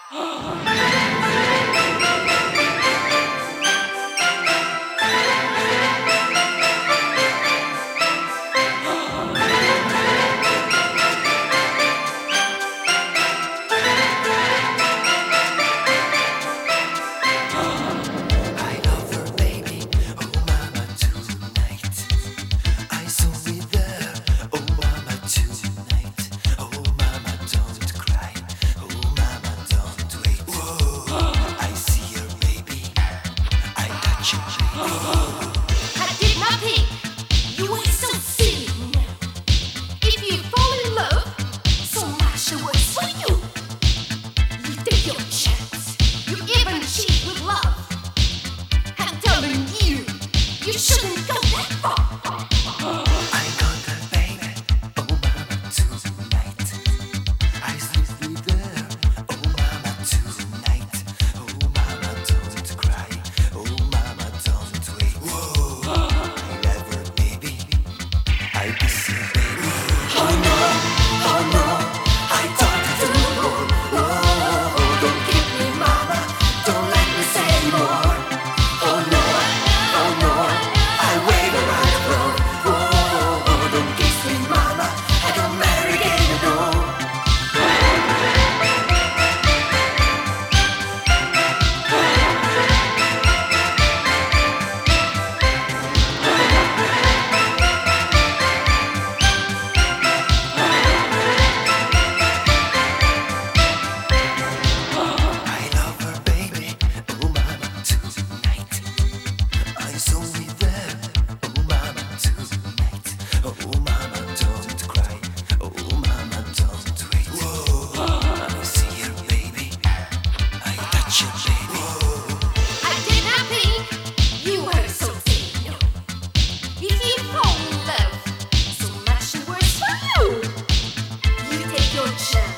I love her, baby. Oh, mama, tonight. I saw me there. Oh, mama, tonight. Oh, mama, don't cry. Oh, mama, don't wait. Whoa, I see her, baby. I touch her, baby. I did nothing. You were so silly. If you fall in love, so much the worse for you. You take your chance. You even cheat with love. I'm telling you, you shouldn't go that far. I got her, baby. Oh, mama, tonight. I sleep with her. Oh, mama, tonight. Oh, mama, don't cry. Oh, mama, don't wait. Whoa, I love her, baby. I kiss her, baby. Oh no, I don't do. Oh, don't keep me, mama. Don't let me say more. Oh no, I wait around the road. Oh, don't kiss me, mama. I don't marry again, no. I love her, baby. Oh, mama, tonight. I saw me there. Oh, mama, tonight. Oh, mama, don't cry. Oh, mama, don't wait. Whoa, I see her, baby. I touch her, baby. I did nothing. You were so silly. If you fall in love, so much the worse for you. You take your chance.